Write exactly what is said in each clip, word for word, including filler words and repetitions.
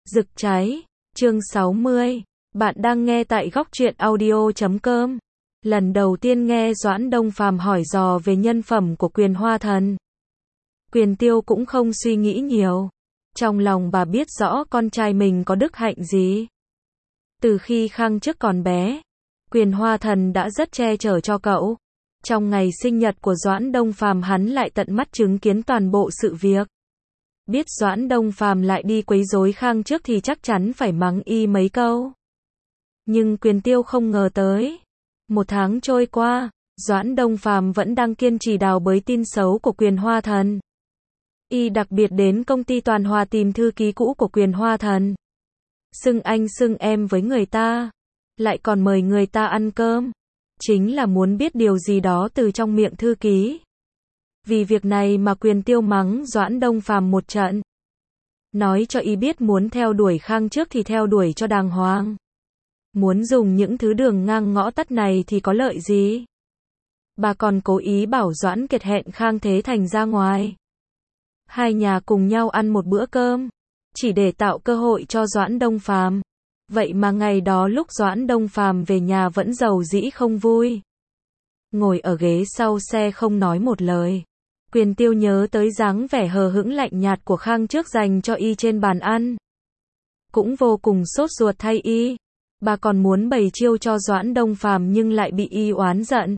Rực cháy, chương sáu mươi. Bạn đang nghe tại góc truyện audio chấm com. Lần đầu tiên nghe Doãn Đông Phàm hỏi dò về nhân phẩm của Quyền Hoa Thần, Quyền Tiêu cũng không suy nghĩ nhiều. Trong lòng bà biết rõ con trai mình có đức hạnh gì. Từ khi Khang Chức còn bé, Quyền Hoa Thần đã rất che chở cho cậu. Trong ngày sinh nhật của Doãn Đông Phàm, hắn lại tận mắt chứng kiến toàn bộ sự việc. Biết Doãn Đông Phàm lại đi quấy rối Khang Chức thì chắc chắn phải mắng y mấy câu. Nhưng Quyền Tiêu không ngờ tới. Một tháng trôi qua, Doãn Đông Phàm vẫn đang kiên trì đào bới tin xấu của Quyền Hoa Thần. Y đặc biệt đến công ty Toàn Hòa tìm thư ký cũ của Quyền Hoa Thần. Xưng anh xưng em với người ta. Lại còn mời người ta ăn cơm. Chính là muốn biết điều gì đó từ trong miệng thư ký. Vì việc này mà Quyền Tiêu mắng Doãn Đông Phàm một trận. Nói cho y biết muốn theo đuổi Khang Chức thì theo đuổi cho đàng hoàng. Muốn dùng những thứ đường ngang ngõ tắt này thì có lợi gì? Bà còn cố ý bảo Doãn Kiệt hẹn Khang Thế Thành ra ngoài. Hai nhà cùng nhau ăn một bữa cơm. Chỉ để tạo cơ hội cho Doãn Đông Phàm. Vậy mà ngày đó lúc Doãn Đông Phàm về nhà vẫn rầu rĩ không vui. Ngồi ở ghế sau xe không nói một lời. Quyền Tiêu nhớ tới dáng vẻ hờ hững lạnh nhạt của Khang Chức dành cho y trên bàn ăn. Cũng vô cùng sốt ruột thay y. Bà còn muốn bày chiêu cho Doãn Đông Phàm nhưng lại bị y oán giận.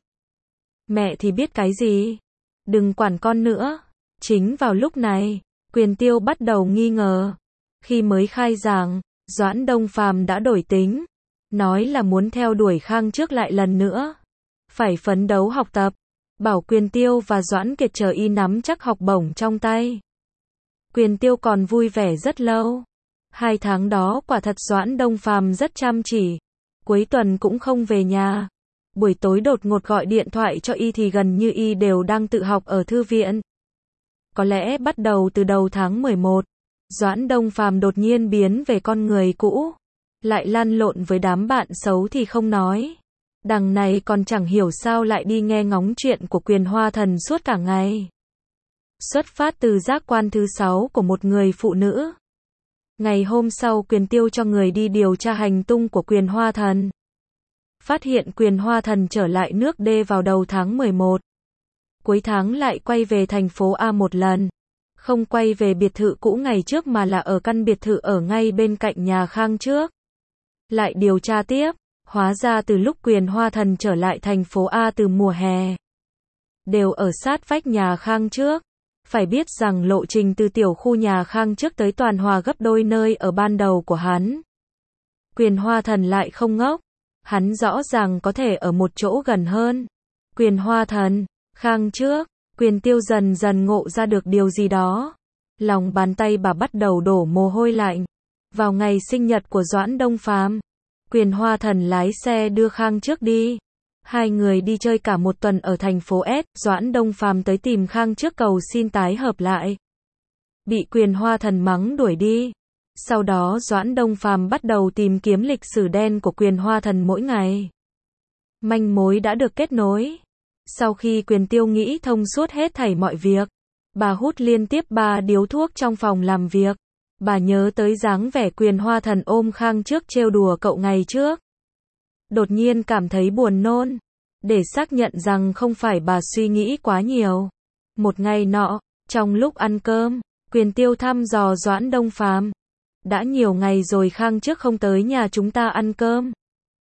Mẹ thì biết cái gì? Đừng quản con nữa. Chính vào lúc này, Quyền Tiêu bắt đầu nghi ngờ. Khi mới khai giảng, Doãn Đông Phàm đã đổi tính. Nói là muốn theo đuổi Khang Chức lại lần nữa. Phải phấn đấu học tập. Bảo Quyền Tiêu và Doãn Kiệt chờ y nắm chắc học bổng trong tay. Quyền Tiêu còn vui vẻ rất lâu. Hai tháng đó quả thật Doãn Đông Phàm rất chăm chỉ. Cuối tuần cũng không về nhà. Buổi tối đột ngột gọi điện thoại cho y thì gần như y đều đang tự học ở thư viện. Có lẽ bắt đầu từ đầu tháng mười một, Doãn Đông Phàm đột nhiên biến về con người cũ. Lại lăn lộn với đám bạn xấu thì không nói. Đằng này còn chẳng hiểu sao lại đi nghe ngóng chuyện của Quyền Hoa Thần suốt cả ngày. Xuất phát từ giác quan thứ sáu của một người phụ nữ. Ngày hôm sau Quyền Tiêu cho người đi điều tra hành tung của Quyền Hoa Thần. Phát hiện Quyền Hoa Thần trở lại nước D vào đầu tháng mười một. Cuối tháng lại quay về thành phố A một lần. Không quay về biệt thự cũ ngày trước mà là ở căn biệt thự ở ngay bên cạnh nhà Khang trước. Lại điều tra tiếp. Hóa ra từ lúc Quyền Hoa Thần trở lại thành phố A từ mùa hè, đều ở sát vách nhà Khang trước. Phải biết rằng lộ trình từ tiểu khu nhà Khang trước tới Toàn Hòa gấp đôi nơi ở ban đầu của hắn. Quyền Hoa Thần lại không ngốc. Hắn rõ ràng có thể ở một chỗ gần hơn. Quyền Hoa Thần, Khang trước, Quyền Tiêu dần dần ngộ ra được điều gì đó. Lòng bàn tay bà bắt đầu đổ mồ hôi lạnh. Vào ngày sinh nhật của Doãn Đông Phàm, Quyền Hoa Thần lái xe đưa Khang Chức đi. Hai người đi chơi cả một tuần ở thành phố S. Doãn Đông Phàm tới tìm Khang Chức cầu xin tái hợp lại. Bị Quyền Hoa Thần mắng đuổi đi. Sau đó Doãn Đông Phàm bắt đầu tìm kiếm lịch sử đen của Quyền Hoa Thần mỗi ngày. Manh mối đã được kết nối. Sau khi Quyền Tiêu nghĩ thông suốt hết thảy mọi việc, bà hút liên tiếp ba điếu thuốc trong phòng làm việc. Bà nhớ tới dáng vẻ Quyền Hoa Thần ôm Khang Chức trêu đùa cậu ngày trước. Đột nhiên cảm thấy buồn nôn. Để xác nhận rằng không phải bà suy nghĩ quá nhiều. Một ngày nọ, trong lúc ăn cơm, Quyền Tiêu thăm dò Doãn Đông Phàm. Đã nhiều ngày rồi Khang Chức không tới nhà chúng ta ăn cơm.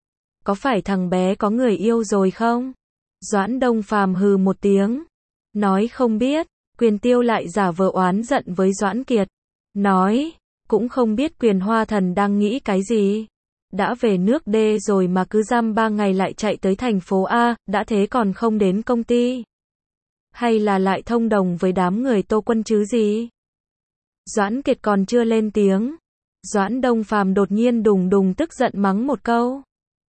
Có phải thằng bé có người yêu rồi không? Doãn Đông Phàm hừ một tiếng. Nói không biết. Quyền Tiêu lại giả vờ oán giận với Doãn Kiệt. Nói, cũng không biết Quyền Hoa Thần đang nghĩ cái gì. Đã về nước D rồi mà cứ dăm ba ngày lại chạy tới thành phố A, đã thế còn không đến công ty. Hay là lại thông đồng với đám người Tô Quân chứ gì? Doãn Kiệt còn chưa lên tiếng. Doãn Đông Phàm đột nhiên đùng đùng tức giận mắng một câu.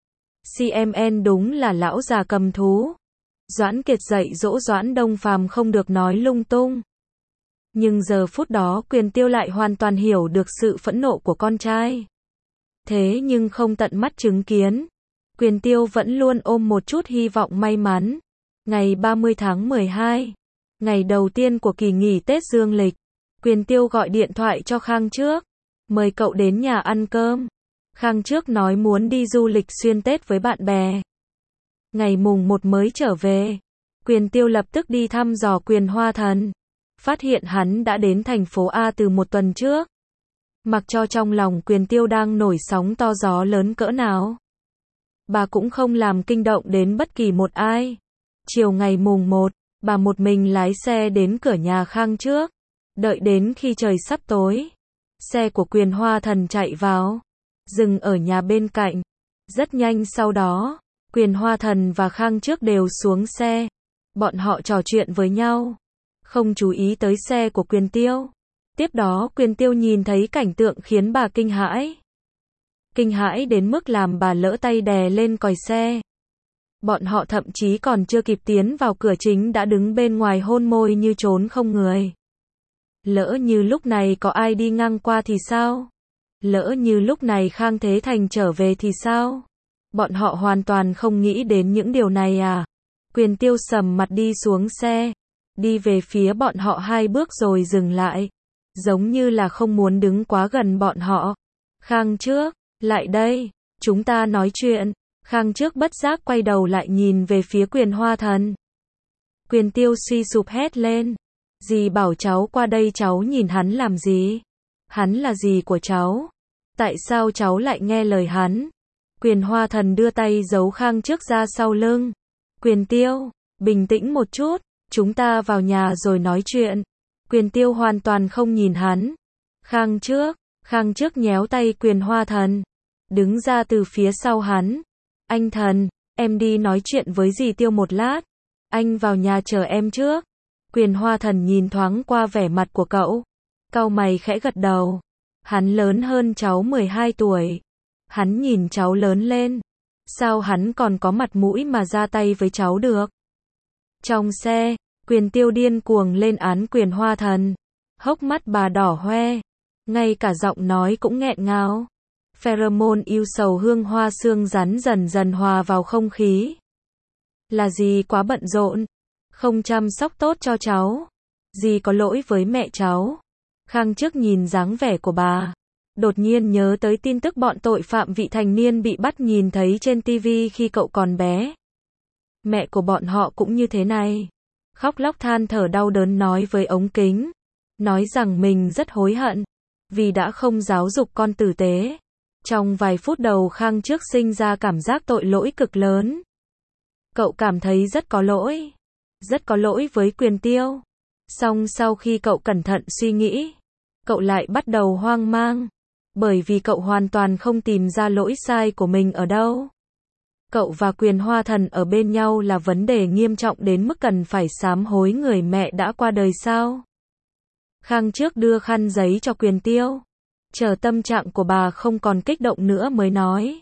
xê em en đúng là lão già cầm thú. Doãn Kiệt dạy dỗ Doãn Đông Phàm không được nói lung tung. Nhưng giờ phút đó Quyền Tiêu lại hoàn toàn hiểu được sự phẫn nộ của con trai. Thế nhưng không tận mắt chứng kiến. Quyền Tiêu vẫn luôn ôm một chút hy vọng may mắn. Ngày ba mươi tháng mười hai, ngày đầu tiên của kỳ nghỉ Tết Dương lịch, Quyền Tiêu gọi điện thoại cho Khang Chức. mời cậu đến nhà ăn cơm. Khang trước nói muốn đi du lịch xuyên Tết với bạn bè. Ngày mùng một mới trở về. Quyền Tiêu lập tức đi thăm dò Quyền Hoa Thần. Phát hiện hắn đã đến thành phố A từ một tuần trước. Mặc cho trong lòng Quyền Tiêu đang nổi sóng to gió lớn cỡ nào, bà cũng không làm kinh động đến bất kỳ một ai. Chiều ngày mùng một, bà một mình lái xe đến cửa nhà Khang trước. Đợi đến khi trời sắp tối, xe của Quyền Hoa Thần chạy vào, dừng ở nhà bên cạnh. Rất nhanh sau đó, Quyền Hoa Thần và Khang trước đều xuống xe. Bọn họ trò chuyện với nhau, không chú ý tới xe của Quyền Tiêu. Tiếp đó Quyền Tiêu nhìn thấy cảnh tượng khiến bà kinh hãi. Kinh hãi đến mức làm bà lỡ tay đè lên còi xe. Bọn họ thậm chí còn chưa kịp tiến vào cửa chính đã đứng bên ngoài hôn môi như trốn không người. Lỡ như lúc này có ai đi ngang qua thì sao? Lỡ như lúc này Khang Thế Thành trở về thì sao? Bọn họ hoàn toàn không nghĩ đến những điều này à? Quyền Tiêu sầm mặt đi xuống xe, đi về phía bọn họ hai bước rồi dừng lại, giống như là không muốn đứng quá gần bọn họ. Khang trước, lại đây, chúng ta nói chuyện. Khang trước bất giác quay đầu lại nhìn về phía Quyền Hoa Thần. Quyền Tiêu suy sụp hét lên. Dì bảo cháu qua đây, cháu nhìn hắn làm gì? Hắn là dì của cháu. Tại sao cháu lại nghe lời hắn? Quyền Hoa Thần đưa tay giấu Khang trước ra sau lưng. Quyền Tiêu, bình tĩnh một chút, chúng ta vào nhà rồi nói chuyện. Quyền Tiêu hoàn toàn không nhìn hắn. Khang trước, Khang trước nhéo tay Quyền Hoa Thần, đứng ra từ phía sau hắn. Anh Thần, em đi nói chuyện với dì Tiêu một lát. Anh vào nhà chờ em trước. Quyền Hoa Thần nhìn thoáng qua vẻ mặt của cậu, cau mày khẽ gật đầu. Hắn lớn hơn cháu mười hai tuổi. Hắn nhìn cháu lớn lên. Sao hắn còn có mặt mũi mà ra tay với cháu được? Trong xe, Quyền Tiêu điên cuồng lên án Quyền Hoa Thần. Hốc mắt bà đỏ hoe, ngay cả giọng nói cũng nghẹn ngào. Pheromone yêu sầu hương hoa xương rắn dần dần hòa vào không khí. Là dì quá bận rộn, không chăm sóc tốt cho cháu. Dì có lỗi với mẹ cháu. Khang trước nhìn dáng vẻ của bà, đột nhiên nhớ tới tin tức bọn tội phạm vị thành niên bị bắt nhìn thấy trên ti vi khi cậu còn bé. Mẹ của bọn họ cũng như thế này. Khóc lóc than thở đau đớn nói với ống kính, nói rằng mình rất hối hận vì đã không giáo dục con tử tế. Trong vài phút đầu Khang trước sinh ra cảm giác tội lỗi cực lớn. Cậu cảm thấy rất có lỗi, rất có lỗi với Quyền Tiêu. Song sau khi cậu cẩn thận suy nghĩ, cậu lại bắt đầu hoang mang, bởi vì cậu hoàn toàn không tìm ra lỗi sai của mình ở đâu. Cậu và Quyền Hoa Thần ở bên nhau là vấn đề nghiêm trọng đến mức cần phải sám hối người mẹ đã qua đời sao? Khang trước đưa khăn giấy cho Quyền Tiêu, chờ tâm trạng của bà không còn kích động nữa mới nói.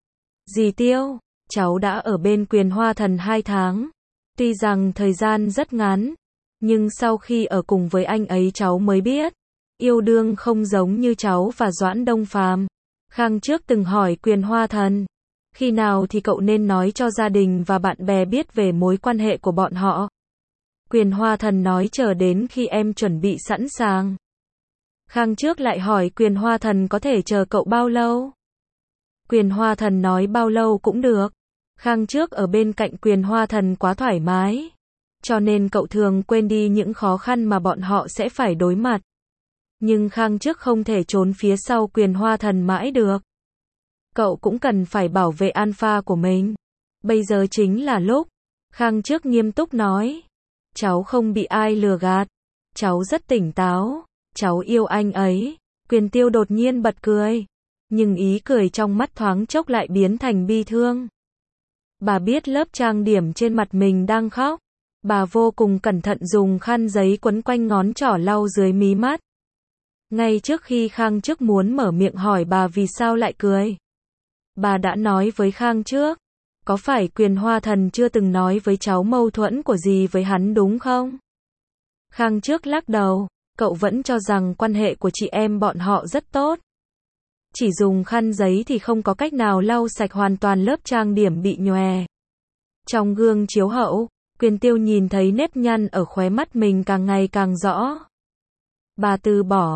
Dì Tiêu, cháu đã ở bên Quyền Hoa Thần hai tháng. Tuy rằng thời gian rất ngắn, nhưng sau khi ở cùng với anh ấy cháu mới biết, yêu đương không giống như cháu và Doãn Đông Phàm. Khang trước từng hỏi Quyền Hoa Thần, khi nào thì cậu nên nói cho gia đình và bạn bè biết về mối quan hệ của bọn họ? Quyền Hoa Thần nói chờ đến khi em chuẩn bị sẵn sàng. Khang trước lại hỏi Quyền Hoa Thần có thể chờ cậu bao lâu? Quyền Hoa Thần nói bao lâu cũng được. Khang trước ở bên cạnh Quyền Hoa Thần quá thoải mái, cho nên cậu thường quên đi những khó khăn mà bọn họ sẽ phải đối mặt. Nhưng Khang trước không thể trốn phía sau Quyền Hoa Thần mãi được. Cậu cũng cần phải bảo vệ alpha của mình. Bây giờ chính là lúc. Khang trước nghiêm túc nói. Cháu không bị ai lừa gạt. Cháu rất tỉnh táo. Cháu yêu anh ấy. Quyền Tiêu đột nhiên bật cười. Nhưng ý cười trong mắt thoáng chốc lại biến thành bi thương. Bà biết lớp trang điểm trên mặt mình đang khóc. Bà vô cùng cẩn thận dùng khăn giấy quấn quanh ngón trỏ lau dưới mí mắt. Ngay trước khi Khang trước muốn mở miệng hỏi bà vì sao lại cười, bà đã nói với Khang trước, có phải Quyền Hoa Thần chưa từng nói với cháu mâu thuẫn của dì với hắn đúng không? Khang trước lắc đầu, cậu vẫn cho rằng quan hệ của chị em bọn họ rất tốt. Chỉ dùng khăn giấy thì không có cách nào lau sạch hoàn toàn lớp trang điểm bị nhòe. Trong gương chiếu hậu, Quyền Tiêu nhìn thấy nếp nhăn ở khóe mắt mình càng ngày càng rõ. Bà từ bỏ,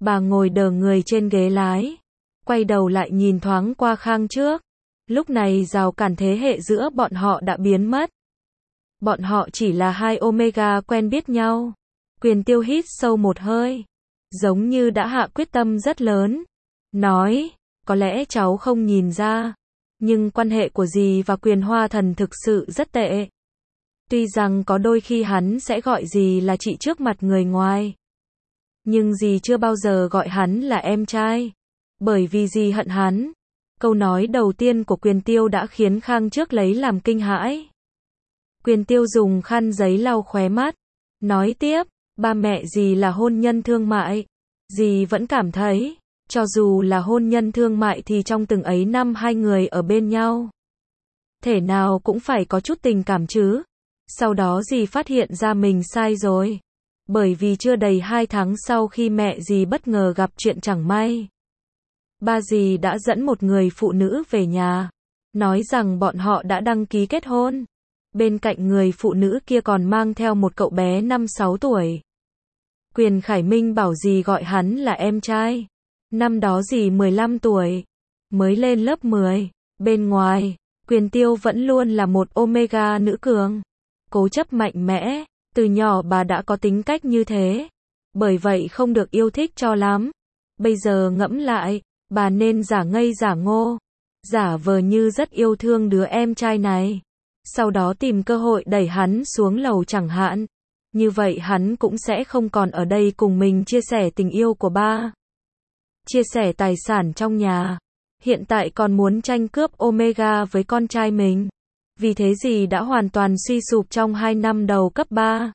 Bà ngồi đờ người trên ghế lái, quay đầu lại nhìn thoáng qua Khang trước. Lúc này rào cản thế hệ giữa bọn họ đã biến mất. Bọn họ chỉ là hai Omega quen biết nhau. Quyền Tiêu hít sâu một hơi, giống như đã hạ quyết tâm rất lớn. Nói, có lẽ cháu không nhìn ra, nhưng quan hệ của dì và Quyền Hoa Thần thực sự rất tệ. Tuy rằng có đôi khi hắn sẽ gọi dì là chị trước mặt người ngoài, nhưng dì chưa bao giờ gọi hắn là em trai, bởi vì dì hận hắn. Câu nói đầu tiên của Quyền Tiêu đã khiến Khang trước lấy làm kinh hãi. Quyền Tiêu dùng khăn giấy lau khóe mắt, nói tiếp, ba mẹ dì là hôn nhân thương mại. Dì vẫn cảm thấy, cho dù là hôn nhân thương mại thì trong từng ấy năm hai người ở bên nhau, thể nào cũng phải có chút tình cảm chứ. Sau đó dì phát hiện ra mình sai rồi. Bởi vì chưa đầy hai tháng sau khi mẹ dì bất ngờ gặp chuyện chẳng may, ba dì đã dẫn một người phụ nữ về nhà, nói rằng bọn họ đã đăng ký kết hôn. Bên cạnh người phụ nữ kia còn mang theo một cậu bé năm sáu tuổi. Quyền Khải Minh bảo dì gọi hắn là em trai. Năm đó dì mười lăm tuổi, mới lên lớp mười. Bên ngoài, Quyền Tiêu vẫn luôn là một Omega nữ cường, cố chấp mạnh mẽ. Từ nhỏ bà đã có tính cách như thế, bởi vậy không được yêu thích cho lắm. Bây giờ ngẫm lại, bà nên giả ngây giả ngô, giả vờ như rất yêu thương đứa em trai này, sau đó tìm cơ hội đẩy hắn xuống lầu chẳng hạn. Như vậy hắn cũng sẽ không còn ở đây cùng mình chia sẻ tình yêu của ba, chia sẻ tài sản trong nhà. Hiện tại còn muốn tranh cướp Omega với con trai mình. Vì thế dì đã hoàn toàn suy sụp trong hai năm đầu cấp ba.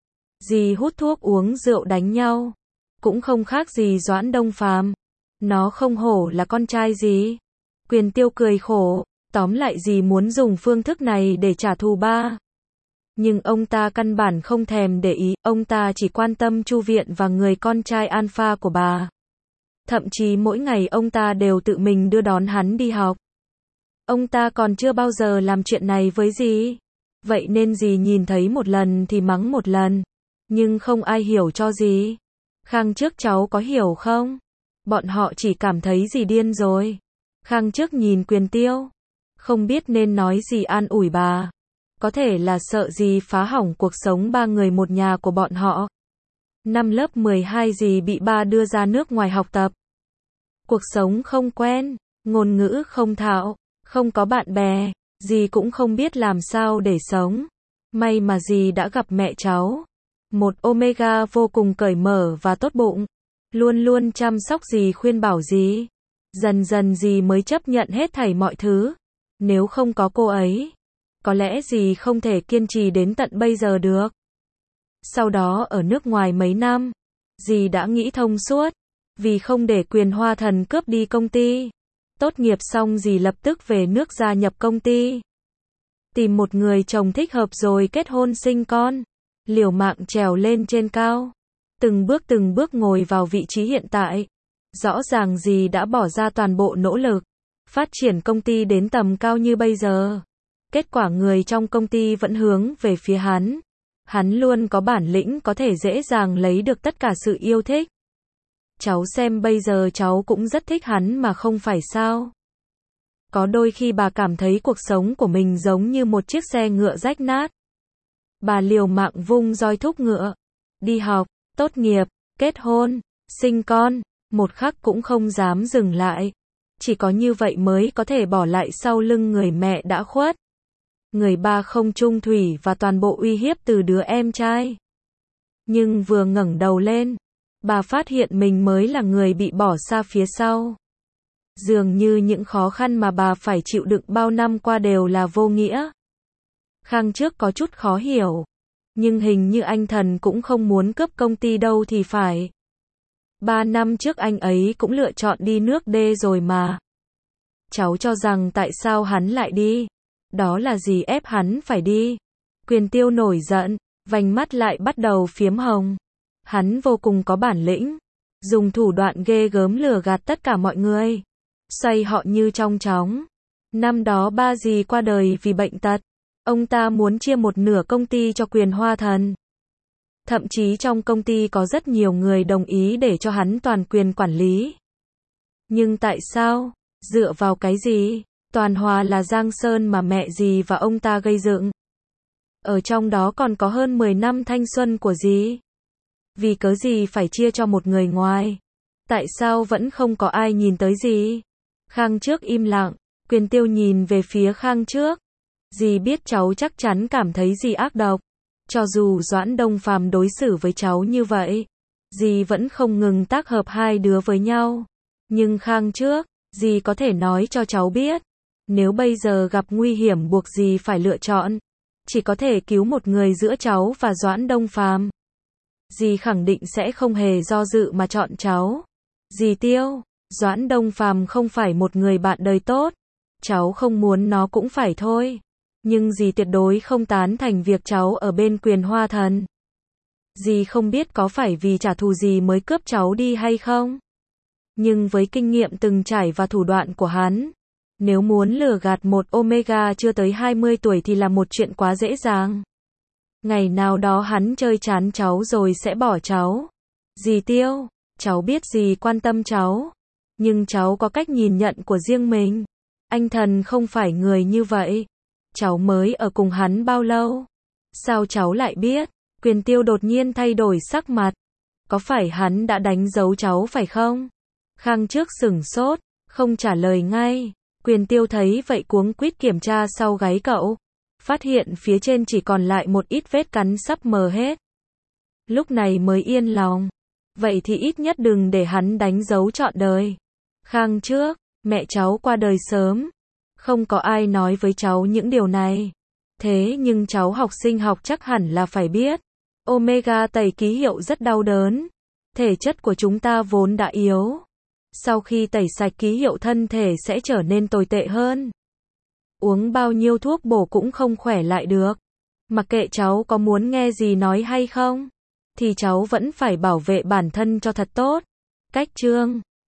Dì hút thuốc uống rượu đánh nhau, cũng không khác gì Doãn Đông Phàm. Nó không hổ là con trai dì. Quyền Tiêu cười khổ, tóm lại dì muốn dùng phương thức này để trả thù ba. Nhưng ông ta căn bản không thèm để ý, ông ta chỉ quan tâm Chu Viện và người con trai alpha của bà. Thậm chí mỗi ngày ông ta đều tự mình đưa đón hắn đi học. Ông ta còn chưa bao giờ làm chuyện này với dì. Vậy nên dì nhìn thấy một lần thì mắng một lần. Nhưng không ai hiểu cho dì. Khang trước cháu có hiểu không? Bọn họ chỉ cảm thấy dì điên rồi. Khang trước nhìn Quyền Tiêu, không biết nên nói gì an ủi bà. Có thể là sợ dì phá hỏng cuộc sống ba người một nhà của bọn họ. Năm lớp mười hai dì bị ba đưa ra nước ngoài học tập. Cuộc sống không quen, ngôn ngữ không thạo, không có bạn bè, dì cũng không biết làm sao để sống. May mà dì đã gặp mẹ cháu, một Omega vô cùng cởi mở và tốt bụng, luôn luôn chăm sóc dì, khuyên bảo dì. Dần dần dì mới chấp nhận hết thảy mọi thứ. Nếu không có cô ấy, có lẽ dì không thể kiên trì đến tận bây giờ được. Sau đó ở nước ngoài mấy năm, dì đã nghĩ thông suốt, vì không để Quyền Hoa Thần cướp đi công ty. Tốt nghiệp xong dì lập tức về nước gia nhập công ty. Tìm một người chồng thích hợp rồi kết hôn sinh con. Liều mạng trèo lên trên cao. Từng bước từng bước ngồi vào vị trí hiện tại. Rõ ràng dì đã bỏ ra toàn bộ nỗ lực, phát triển công ty đến tầm cao như bây giờ. Kết quả người trong công ty vẫn hướng về phía hắn. Hắn luôn có bản lĩnh có thể dễ dàng lấy được tất cả sự yêu thích. Cháu xem bây giờ cháu cũng rất thích hắn mà không phải sao? Có đôi khi bà cảm thấy cuộc sống của mình giống như một chiếc xe ngựa rách nát. Bà liều mạng vung roi thúc ngựa. Đi học, tốt nghiệp, kết hôn, sinh con, một khắc cũng không dám dừng lại. Chỉ có như vậy mới có thể bỏ lại sau lưng người mẹ đã khuất. Người ba không chung thủy và toàn bộ uy hiếp từ đứa em trai. Nhưng vừa ngẩng đầu lên, bà phát hiện mình mới là người bị bỏ xa phía sau. Dường như những khó khăn mà bà phải chịu đựng bao năm qua đều là vô nghĩa. Khang trước có chút khó hiểu. Nhưng hình như anh Thần cũng không muốn cướp công ty đâu thì phải. Ba năm trước anh ấy cũng lựa chọn đi nước D rồi mà. Cháu cho rằng tại sao hắn lại đi? Đó là gì ép hắn phải đi? Quyền Tiêu nổi giận, vành mắt lại bắt đầu phiếm hồng. Hắn vô cùng có bản lĩnh, dùng thủ đoạn ghê gớm lừa gạt tất cả mọi người, xoay họ như trong chóng. Năm đó ba dì qua đời vì bệnh tật, ông ta muốn chia một nửa công ty cho Quyền Hoa Thần. Thậm chí trong công ty có rất nhiều người đồng ý để cho hắn toàn quyền quản lý. Nhưng tại sao? Dựa vào cái gì? Toàn Hòa là Giang Sơn mà mẹ dì và ông ta gây dựng. Ở trong đó còn có hơn mười năm thanh xuân của dì. Vì cớ gì phải chia cho một người ngoài? Tại sao vẫn không có ai nhìn tới dì? Khang Trước im lặng, Quyền Tiêu nhìn về phía Khang Trước. Dì biết cháu chắc chắn cảm thấy dì ác độc. Cho dù Doãn Đông Phàm đối xử với cháu như vậy, dì vẫn không ngừng tác hợp hai đứa với nhau. Nhưng Khang Trước, dì có thể nói cho cháu biết, nếu bây giờ gặp nguy hiểm buộc dì phải lựa chọn, chỉ có thể cứu một người giữa cháu và Doãn Đông Phàm. Dì khẳng định sẽ không hề do dự mà chọn cháu. Dì Tiêu, Doãn Đông Phàm không phải một người bạn đời tốt, cháu không muốn nó cũng phải thôi. Nhưng dì tuyệt đối không tán thành việc cháu ở bên Quyền Hoa Thần. Dì không biết có phải vì trả thù dì mới cướp cháu đi hay không? Nhưng với kinh nghiệm từng trải và thủ đoạn của hắn, nếu muốn lừa gạt một Omega chưa tới hai mươi tuổi thì là một chuyện quá dễ dàng. Ngày nào đó hắn chơi chán cháu rồi sẽ bỏ cháu. Dì Tiêu, cháu biết dì quan tâm cháu, nhưng cháu có cách nhìn nhận của riêng mình. Anh Thần không phải người như vậy. Cháu mới ở cùng hắn bao lâu? Sao cháu lại biết? Quyền Tiêu đột nhiên thay đổi sắc mặt. Có phải hắn đã đánh dấu cháu phải không? Khang Trước sửng sốt, không trả lời ngay. Quyền Tiêu thấy vậy cuống quýt kiểm tra sau gáy cậu. Phát hiện phía trên chỉ còn lại một ít vết cắn sắp mờ hết. Lúc này mới yên lòng. Vậy thì ít nhất đừng để hắn đánh dấu trọn đời. Khang Trước, mẹ cháu qua đời sớm. Không có ai nói với cháu những điều này. Thế nhưng cháu học sinh học chắc hẳn là phải biết. Omega tẩy ký hiệu rất đau đớn. Thể chất của chúng ta vốn đã yếu. Sau khi tẩy sạch ký hiệu thân thể sẽ trở nên tồi tệ hơn. Uống bao nhiêu thuốc bổ cũng không khỏe lại được. Mặc kệ cháu có muốn nghe gì nói hay không, thì cháu vẫn phải bảo vệ bản thân cho thật tốt. Cách chương